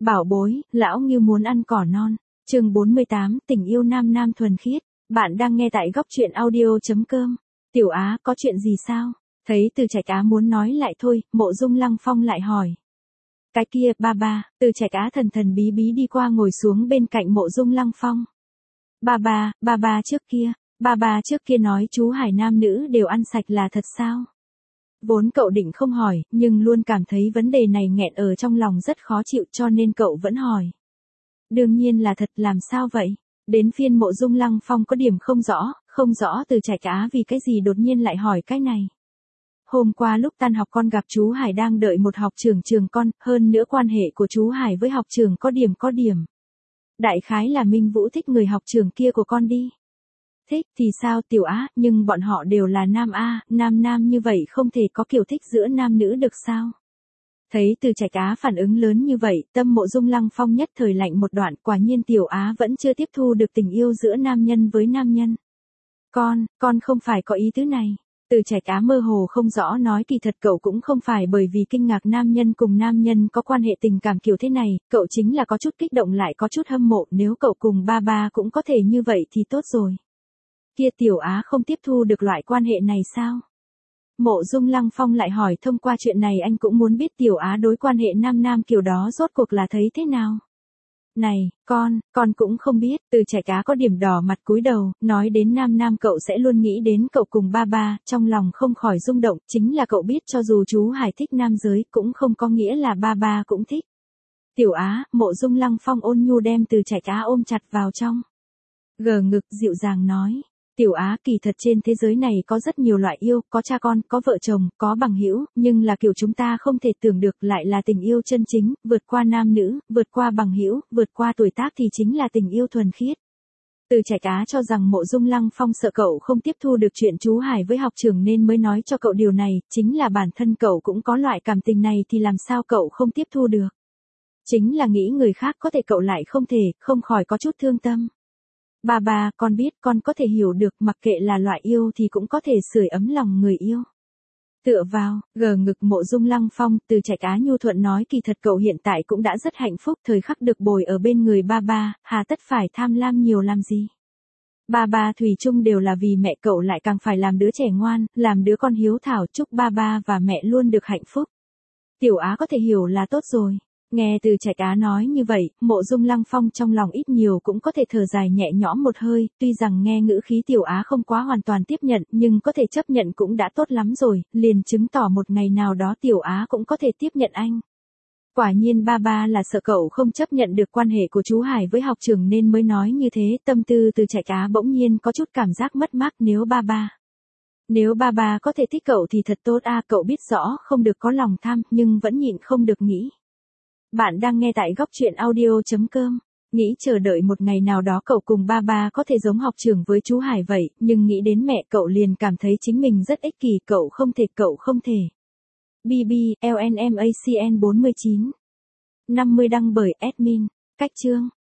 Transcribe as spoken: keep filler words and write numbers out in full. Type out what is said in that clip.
Bảo bối, lão Ngưu muốn ăn cỏ non. Chương bốn mươi tám, tình yêu nam nam thuần khiết. Bạn đang nghe tại góc truyện audio.com. Tiểu Á, có chuyện gì sao? Thấy Từ Trạch Á muốn nói lại thôi, Mộ Dung Lăng Phong lại hỏi. Cái kia, ba ba, Từ Trạch Á thần thần bí bí đi qua ngồi xuống bên cạnh Mộ Dung Lăng Phong. Ba ba, ba ba trước kia, ba ba trước kia nói chú Hải nam nữ đều ăn sạch là thật sao? Vốn cậu định không hỏi, nhưng luôn cảm thấy vấn đề này nghẹn ở trong lòng rất khó chịu cho nên cậu vẫn hỏi. Đương nhiên là thật, làm sao vậy? Đến phiên Mộ Dung Lăng Phong có điểm không rõ, không rõ Từ Trạch Á vì cái gì đột nhiên lại hỏi cái này. Hôm qua lúc tan học con gặp chú Hải đang đợi một học trưởng trường con, hơn nữa quan hệ của chú Hải với học trưởng có điểm có điểm. Đại khái là Minh Vũ thích người học trưởng kia của con đi. Thích thì sao Tiểu Á, nhưng bọn họ đều là nam A, nam nam như vậy không thể có kiểu thích giữa nam nữ được sao? Thấy Từ Trạch Á phản ứng lớn như vậy, tâm Mộ Dung Lăng Phong nhất thời lạnh một đoạn, quả nhiên Tiểu Á vẫn chưa tiếp thu được tình yêu giữa nam nhân với nam nhân. Con, con không phải có ý tứ này. Từ Trạch Á mơ hồ không rõ nói kỳ thật cậu cũng không phải bởi vì kinh ngạc nam nhân cùng nam nhân có quan hệ tình cảm kiểu thế này, cậu chính là có chút kích động lại có chút hâm mộ, nếu cậu cùng ba ba cũng có thể như vậy thì tốt rồi. Kia Tiểu Á không tiếp thu được loại quan hệ này sao? Mộ Dung Lăng Phong lại hỏi thông qua chuyện này anh cũng muốn biết Tiểu Á đối quan hệ nam nam kiểu đó rốt cuộc là thấy thế nào? Này, con, con cũng không biết, Từ Trạch Á có điểm đỏ mặt cúi đầu, nói đến nam nam cậu sẽ luôn nghĩ đến cậu cùng ba ba, trong lòng không khỏi rung động, chính là cậu biết cho dù chú Hải thích nam giới cũng không có nghĩa là ba ba cũng thích. Tiểu Á, Mộ Dung Lăng Phong ôn nhu đem Từ Trạch Á ôm chặt vào trong. Gờ ngực dịu dàng nói. Tiểu Á, kỳ thật trên thế giới này có rất nhiều loại yêu, có cha con, có vợ chồng, có bằng hữu, nhưng là kiểu chúng ta không thể tưởng được lại là tình yêu chân chính, vượt qua nam nữ, vượt qua bằng hữu, vượt qua tuổi tác thì chính là tình yêu thuần khiết. Từ Trạch Á cho rằng Mộ Dung Lăng Phong sợ cậu không tiếp thu được chuyện chú Hải với học trưởng nên mới nói cho cậu điều này, chính là bản thân cậu cũng có loại cảm tình này thì làm sao cậu không tiếp thu được. Chính là nghĩ người khác có thể cậu lại không thể, không khỏi có chút thương tâm. Ba ba, con biết, con có thể hiểu được, mặc kệ là loại yêu thì cũng có thể sưởi ấm lòng người yêu. Tựa vào, gờ ngực Mộ Dung Lăng Phong, Từ Trạch Á nhu thuận nói kỳ thật cậu hiện tại cũng đã rất hạnh phúc, thời khắc được bồi ở bên người ba ba, hà tất phải tham lam nhiều làm gì. Ba ba thủy chung đều là vì mẹ cậu lại càng phải làm đứa trẻ ngoan, làm đứa con hiếu thảo, chúc ba ba và mẹ luôn được hạnh phúc. Tiểu Á có thể hiểu là tốt rồi. Nghe Từ Trạch Á nói như vậy, Mộ Dung Lăng Phong trong lòng ít nhiều cũng có thể thở dài nhẹ nhõm một hơi, tuy rằng nghe ngữ khí Tiểu Á không quá hoàn toàn tiếp nhận, nhưng có thể chấp nhận cũng đã tốt lắm rồi, liền chứng tỏ một ngày nào đó Tiểu Á cũng có thể tiếp nhận anh. Quả nhiên ba ba là sợ cậu không chấp nhận được quan hệ của chú Hải với học trưởng nên mới nói như thế, tâm tư Từ Trạch Á bỗng nhiên có chút cảm giác mất mát nếu ba ba. Nếu ba ba có thể thích cậu thì thật tốt a, cậu biết rõ không được có lòng tham, nhưng vẫn nhịn không được nghĩ. Bạn đang nghe tại góc truyện audio.com. Nghĩ chờ đợi một ngày nào đó cậu cùng ba ba có thể giống học trưởng với chú Hải vậy, nhưng nghĩ đến mẹ cậu liền cảm thấy chính mình rất ích kỷ, cậu không thể, cậu không thể. bê bê, lờ en em a xê en bốn mươi chín. năm mươi đăng bởi admin. Cách chương.